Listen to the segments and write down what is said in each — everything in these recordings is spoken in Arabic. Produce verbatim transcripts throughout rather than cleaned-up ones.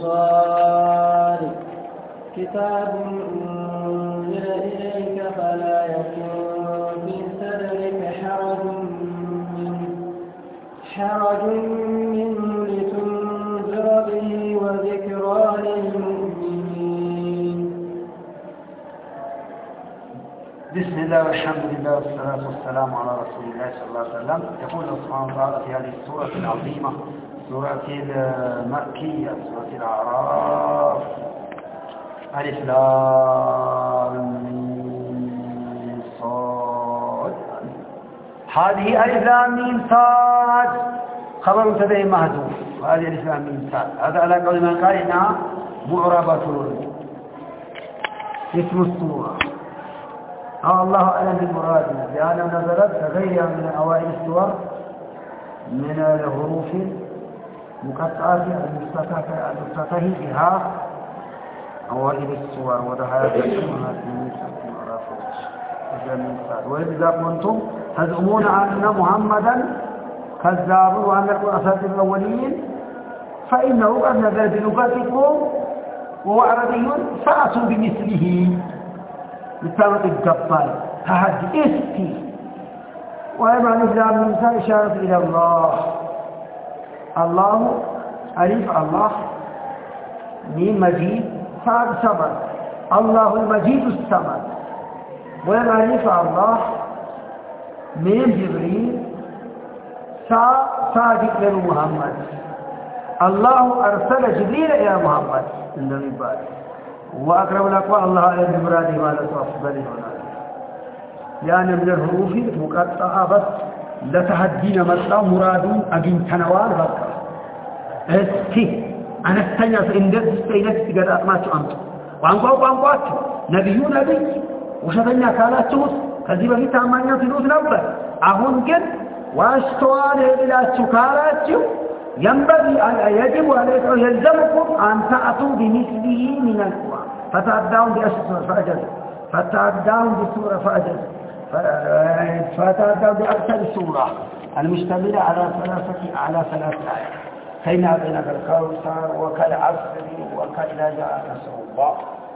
صاد كتاب أنزل إليك فلا يكن في صدرك حرج منه حرج منه لتنذر به وذكرى للمؤمنين. بسم الله والحمد لله والصلاة والسلام على رسول الله صلى الله عليه وسلم. يقول الله سبحانه وتعالى في هذه السورة العظيمة سورة المكية سورة الأعراف: ألف لام ميم صاد. هذه ألف لام ميم صاد خبر مبتدأ محذوف، وهذه ألف لام ميم صاد هذا على قول من قال إنها معربة اسم السورة. أو الله أعلم بالمراد لأنها نزلت كغيرها من أوائل السور من الحروف المقطعة المفتتح بها أوائل السور ودهاية السورة وإذا كنتم تزعمون أن محمدا كذاب وأن القرآن أساطير الأولين فإنه قد نزل بلغتكم وهو عربي فأتوا بمثله لسانة الجبال تهدي استي. ويبقى الإسلام من إشارة إلى الله. الله ألف الله ميم مجيد صاد صمد الله المجيد الصمد. ويبقى ألف الله ميم جبريل صا صادق لمحمد. الله أرسل جبريل إلى محمد النبي بعد. وأقرب الأقوال الله عليه بمراده ما لا تفضل هنا لأن من الحروف مقطعة بس لتهدينا مثلا مراد أجن تنوال بقى اسكي أنا استنيا إندس استينس تقدر أسمعك أنت وأنقوا وأنقوات نبي نبي وشفنا كالات تمس كذب في تامانيا تلوث نبر أهون قد واشتوال إلى السكالات ينبغي أن يجب أن يلزمكم أن تأتوا بمثله من القرآن فتعدون بأسرة فأجل فتعدون بسورة فأجل فتعدون بأكثر السورة المشتملة على ثلاثة على ثلاث آيات كينا بينك الكوثر وكالعصر وكإذا جاء نصر الله.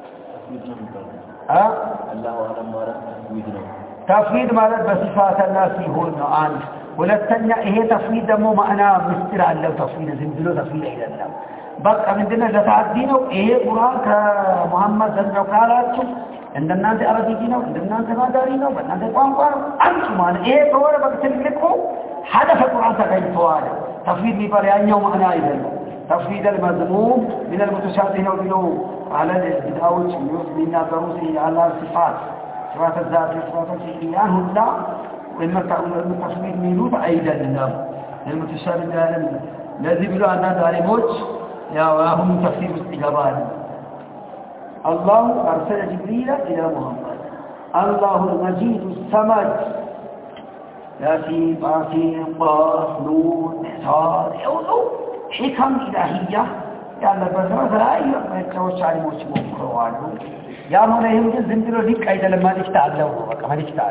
ها الله أعلم ما رأى تفويض ما رأى بصفات الناس هو النعان ولتنيا هي تفويض مو معنى مسترع له تفويض زندلو تفويض إلى الله بقى من دنا لتعدينه إيه قرآن كمحمد صلى الله عليه وسلم عند الناس أرادينه عند الناس نادارينه عند الناس قام قام أنتم أنا إيه كور بقتلكوا حدث القرآن تكين فواد تفويض ببريان يوم أنا إذا تفويض المذموم من المتشابهين وبنو على البداوة يثبت دروسه على الصفات صفات الذات صفات الفعلية هنا وإما التفويض ميلوت أيضا لله المتشابه العالم الذي بلو أن هذا موت يا وهم تفسير استجابان. الله أرسل جبريل إلى محمد. الله المجيد الصمد ياسين باسين قاف نون صاد يولو حكم إلهية يا الله بسرعة لا يتوسع على موت مكروانه يا مولا يمكن زندلو لك أيضا لما نشتعل له وكما نشتعل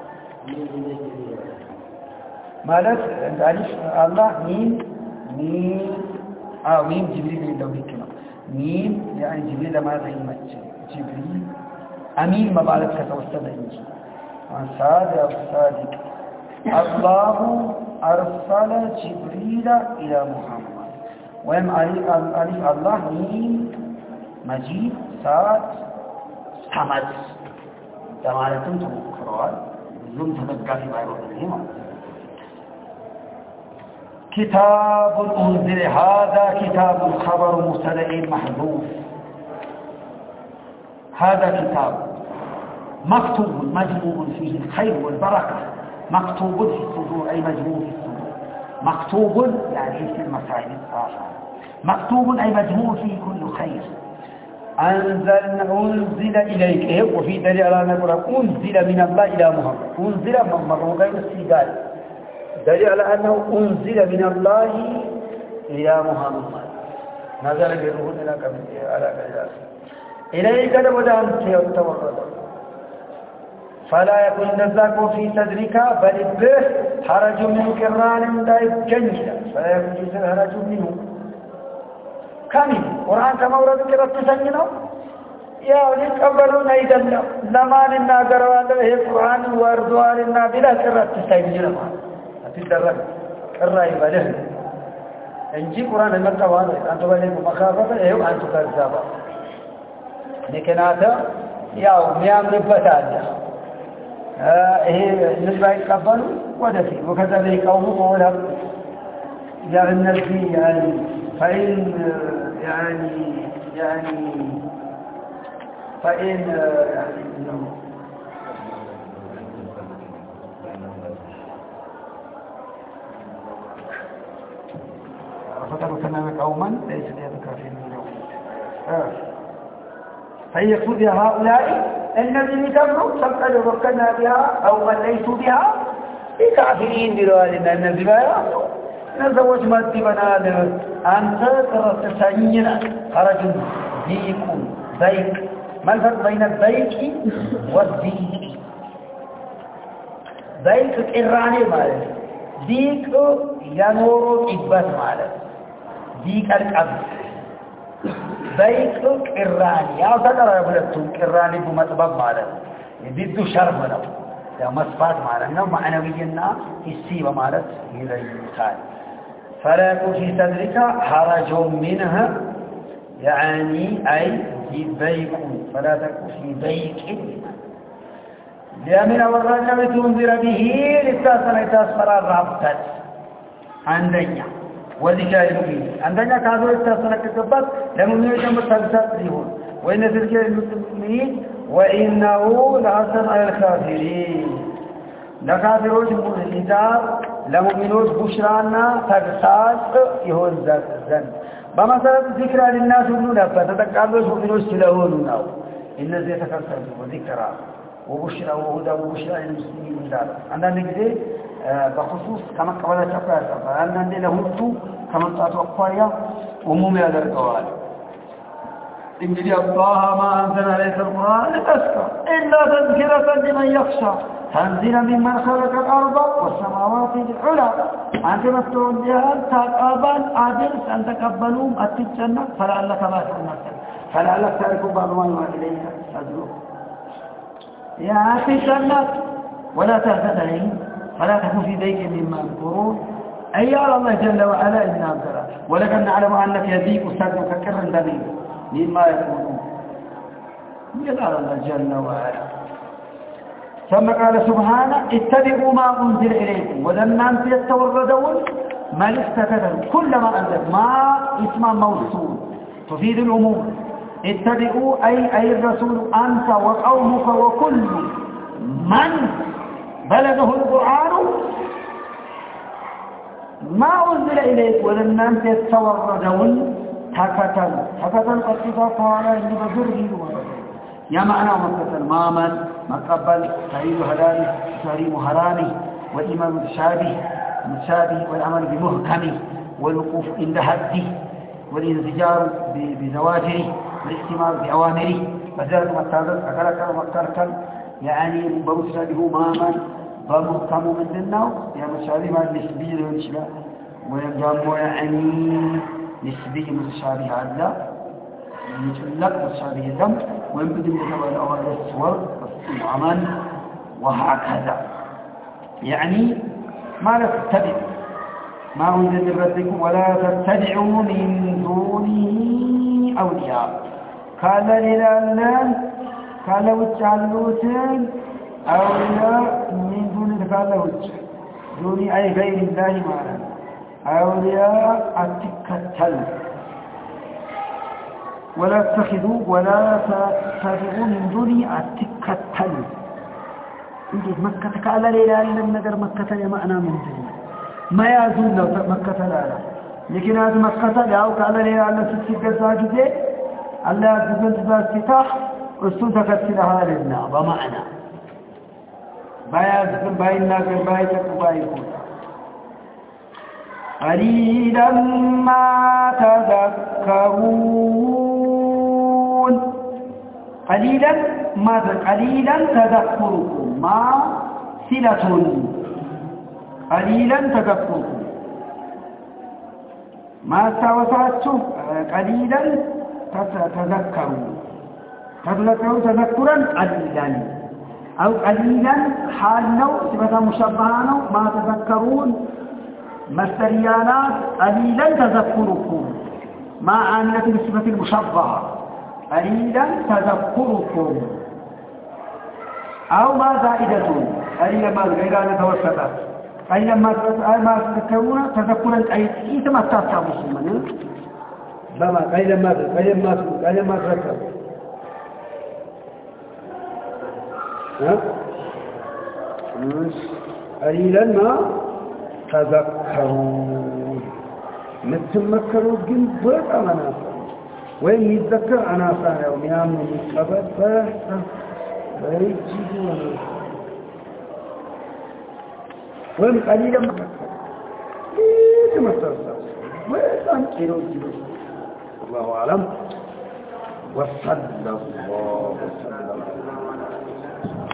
مالك ألف الله ميم ميم آه ميم جبريل لو ذكرنا ميم يعني جبريل ما زي ما جبريل أمين ما بالك كتوسط إنجي صاد أو صادق الله أرسل جبريل إلى محمد. ويم ألف الله ميم مجيد صاد صمد دمارتم تذكرون زم تذكر في بايرو كتاب أنزل هذا كتاب خبر مبتدأ محذوف. هذا كتاب مكتوب مجموع فيه الخير والبركة مكتوب في الصدور أي مجموع في الصدور مكتوب يعني في المسائل الصالحة مكتوب أي مجموع فيه كل خير. أنزل أنزل إليك إيه وفي دليل على أن أنزل من الله إلى محمد أنزل من الله غير السيدال دليل على أنه أنزل من الله إلى محمد نزل بروح إلى كبير على كبير إليك لبدا أنت يتوقع فلا يكون نزاك في صدرك بل به حرج من كران لا يجنجل فلا يكون جسد حرج منه كامل قرآن كما ورد كرت سنينه يا ولي قبلون أيضا زمان الناقر هذا هي القرآن واردوان النابلة كرت سيجي لما أتدرج الرأي بله إنجي قرآن المكة وانا أنتم بلين مخافة إيه وأنتم كذابة لكن هذا يا ميام نبتاجة إيه نسبة يقبلوا ودفي وكذلك قومه ولا يعني النبي يعني فإن يعني يعني فإن يعني فتركنا قوما ليس ليتكافرون اليوم فإن يقصد هؤلاء الذين كفروا فقد وكلنا بها أو من ليسوا بها بكافرين بلوالنا النبي بها نزوج مادي بنادم أنت ترى تسعين خرج ضيق ضيق ما الفرق بين الضيق والضيق ضيق إراني مالك ضيق ينور إبات مالك ضيق القبر ضيق إراني يا ترى يقولون إراني بمطبب مالك ضد شرم له يا مصفات مالك نوع معنوينا السيبة مالك هي المثال فلا يكون في صدرك حرج منها يعني أي ضيق فلا تكون في ضيق لأمن والرجل تنذر به للتاسم يتاسمر الرابطات عندنا وذكاء المؤمنين عندنا كانوا يتاسمر كتبات لمن يجمع الثالثات لهم وإن ذكاء المؤمنين وإنه لحسن على الكافرين لكافروች ሙእሚናት ለሙእሚኖች ቡሽራና ተግሳጽ ይሆን ዘንድ በመሰረቱ ዚክራ ለናስ ሁሉ ነበር ተጠቃሎች ሙእሚኖች ስለሆኑ ነው እነዚህ የተከሰቱ ዚክራ ወቡሽራ ወሁዳ ወቡሽራ ለሙስሊሚን እንዳለ አንዳንድ ጊዜ በخصوص ከመቀበላቸው ያሰፋ አንዳንዴ ለሁሉ ከመጣጡ አኳያ ኡሙም ያደርገዋል እንግዲህ አላህ ما انزل عليك القرآن لتشقى إلا تذكرة لمن يخشى تنزيلا ممن خلق الأرض والسماوات العلى أنت مفتون جهال تقابل عادل أن تقبلوا التجنة فلعلك ما تنزل فلعلك تاركوا بعض ما يوحى إليك أجلوه يا في الجنة ولا تهتدين فلا تكون في ضيق مما يذكرون أي على الله جل وعلا إنا أبدلا ولكن نعلم أنك يضيق صدرك كرا دليل مما يقولون يلا على الله جل وعلا ثم قال سبحانه اتبعوا ما أنزل إليكم وذنان يتوردون ما استكتب كل ما أنزل ما اسم موصول تفيد العموم اتبعوا أي أي الرسول أنت وقومك وكل من بلغه القرآن ما أنزل إليك وذنان يتوردون تكتب تكتب قصيدة قوانا اللي بذره يا معنى مكتب مامن مقبل تعيد هلالي تحريم هرامي والإيمان متشابه متشابه والعمل بمحكمه والوقوف عند حده والانزجار بزواجره والاحتمال بأوامره فذلك مكتبت أكلك ومكتبت يعني بمتشابه ماما بمحكم من ذنه يا متشابه ما نسبي للإشباه وينجم يعني نسبي متشابه عدلا يتلق متشابه الدم وينبدو من الأول الصور والعمل وهكذا يعني ما لا تتبع ما أنزل من ربكم ولا تتبعوا من دونه أولياء قال للأنام قال وجعلوتين أولياء من دون قال وجه دوني أي غير الله معنا أولياء أتكتل ولا تتخذوا ولا تتبعوا من دوني أتكتل إنجد مكة كألا ليلة إلا النقر مكة يمأنا من دوني ما يازون لو مكة لا لكن هذا مكة لا كألا ليلة إلا ستة قزاجة الله يجب أن تفتح أستوثك السلحة لنا بمعنى بايازكم باي الناقر بايتك وبايكم قليلا ما تذكرون قليلا ما قليلا تذكركم ما صلة قليلا تذكركم ما استوسعتوا قليلا تذكروا تذكروا تذكرا قليلا أو قليلا حالنا صفة مشبهة ما تذكرون مستريانات قليلا تذكركم ما عانت بصفة المشبهة قليلا تذكركم أو ما زائدة قليلا ما غيران توسطت قليلا ما تذكرون تذكرا أيضا ما تذكر مسلمين بما قليلا ما قليلا ما قليلا ما تذكر ها قليلا ما تذكرون نتمكروا جن بقى منافع وين يتذكر عناصر يوم يامن القبر فاحسن فيجيبون وين قليلا ما تذكر ليه ما تذكر وين كيلو كيلو الله أعلم وصلى الله